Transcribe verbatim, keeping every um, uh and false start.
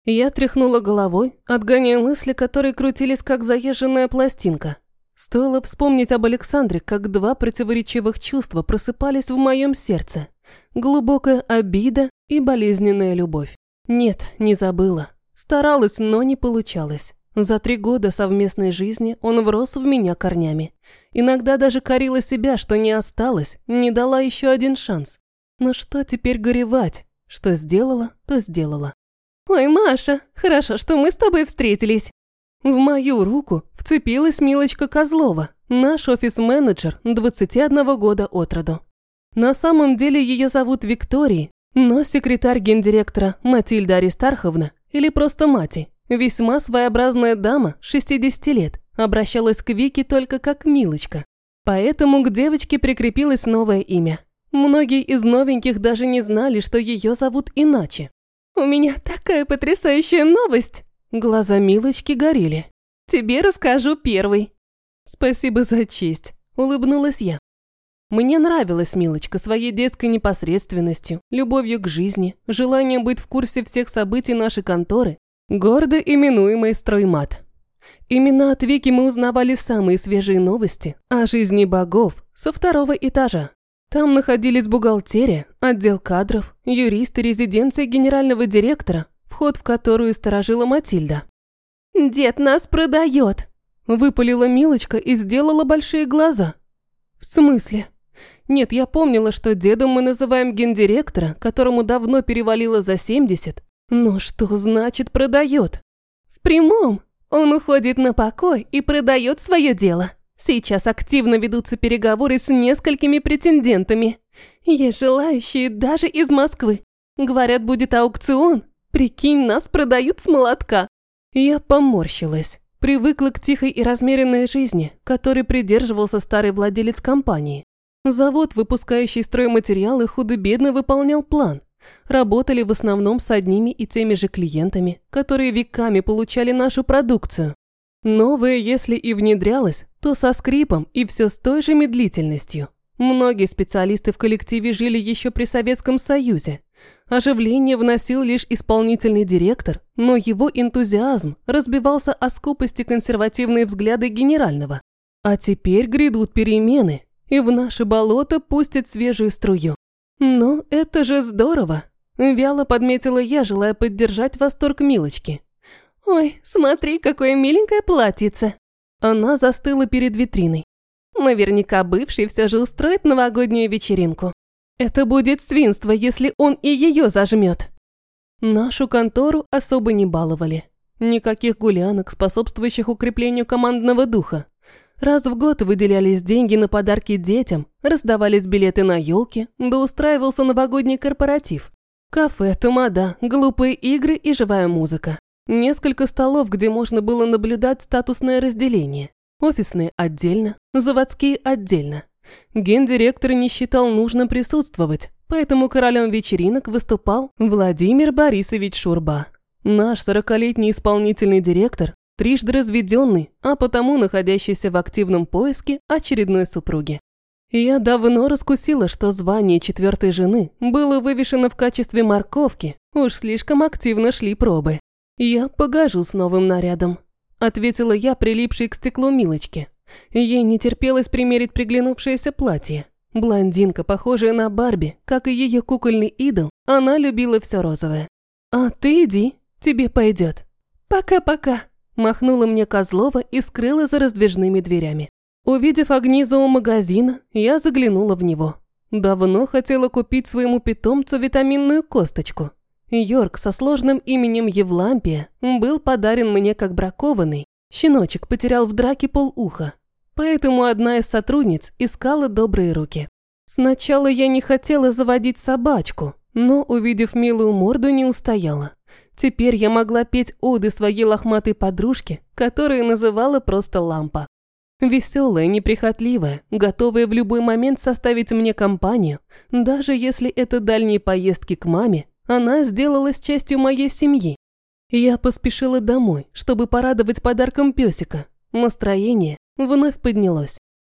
Я тряхнула головой, отгоняя мысли, которые крутились как заезженная пластинка. Стоило вспомнить об Александре, как два противоречивых чувства просыпались в моем сердце. Глубокая обида и болезненная любовь. Нет, не забыла. Старалась, но не получалось. За три года совместной жизни он врос в меня корнями. Иногда даже корила себя, что не осталось, не дала еще один шанс. Но что теперь горевать? Что сделала, то сделала. «Ой, Маша, хорошо, что мы с тобой встретились». В мою руку вцепилась Милочка Козлова, наш офис-менеджер двадцати одного года от роду. На самом деле ее зовут Викторией, но секретарь гендиректора Матильда Аристарховна, или просто Мати, весьма своеобразная дама, шестидесяти лет, обращалась к Вике только как Милочка. Поэтому к девочке прикрепилось новое имя. Многие из новеньких даже не знали, что ее зовут иначе. «У меня такая потрясающая новость!» Глаза Милочки горели. «Тебе расскажу первый». «Спасибо за честь», – улыбнулась я. Мне нравилась Милочка своей детской непосредственностью, любовью к жизни, желанием быть в курсе всех событий нашей конторы, гордо именуемой «Строймат». Именно от Вики мы узнавали самые свежие новости о жизни богов со второго этажа. Там находились бухгалтерия, отдел кадров, юристы, резиденция генерального директора, вход в которую сторожила Матильда. «Дед нас продает!» – выпалила Милочка и сделала большие глаза. «В смысле?» Нет, я помнила, что дедом мы называем гендиректора, которому давно перевалило за семьдесят. Но что значит продает? В прямом. Он уходит на покой и продает свое дело. Сейчас активно ведутся переговоры с несколькими претендентами. Есть желающие даже из Москвы. Говорят, будет аукцион. Прикинь, нас продают с молотка. Я поморщилась. Привыкла к тихой и размеренной жизни, которой придерживался старый владелец компании. Завод, выпускающий стройматериалы, худо-бедно выполнял план. Работали в основном с одними и теми же клиентами, которые веками получали нашу продукцию. Новое, если и внедрялось, то со скрипом и все с той же медлительностью. Многие специалисты в коллективе жили еще при Советском Союзе. Оживление вносил лишь исполнительный директор, но его энтузиазм разбивался о скупости консервативные взгляды генерального. А теперь грядут перемены, и в наше болото пустят свежую струю. «Ну, это же здорово!» – вяло подметила я, желая поддержать восторг Милочки. «Ой, смотри, какое миленькое платьице!» Она застыла перед витриной. Наверняка бывший все же устроит новогоднюю вечеринку. Это будет свинство, если он и ее зажмет. Нашу контору особо не баловали. Никаких гулянок, способствующих укреплению командного духа. Раз в год выделялись деньги на подарки детям, раздавались билеты на елки, да устраивался новогодний корпоратив. Кафе, тамада, глупые игры и живая музыка. Несколько столов, где можно было наблюдать статусное разделение. Офисные отдельно, заводские отдельно. Гендиректор не считал нужным присутствовать, поэтому королем вечеринок выступал Владимир Борисович Шурба. Наш сорокалетний исполнительный директор, трижды разведенный, а потому находящийся в активном поиске очередной супруги. Я давно раскусила, что звание четвертой жены было вывешено в качестве морковки, уж слишком активно шли пробы. «Я погожу с новым нарядом», – ответила я, прилипшей к стеклу Милочке. Ей не терпелось примерить приглянувшееся платье. Блондинка, похожая на Барби, как и ее кукольный идол, она любила все розовое. «А ты иди, тебе пойдет». «Пока-пока», – махнула мне Козлова и скрыла за раздвижными дверями. Увидев огни зоомагазина, я заглянула в него. Давно хотела купить своему питомцу витаминную косточку. Йорк со сложным именем Евлампия был подарен мне как бракованный. Щеночек потерял в драке полуха, поэтому одна из сотрудниц искала добрые руки. Сначала я не хотела заводить собачку, но, увидев милую морду, не устояла. Теперь я могла петь оды своей лохматой подружке, которую называла просто Лампа. Веселая, неприхотливая, готовая в любой момент составить мне компанию, даже если это дальние поездки к маме, она сделалась частью моей семьи. Я поспешила домой, чтобы порадовать подарком песика. Настроение вновь поднялось.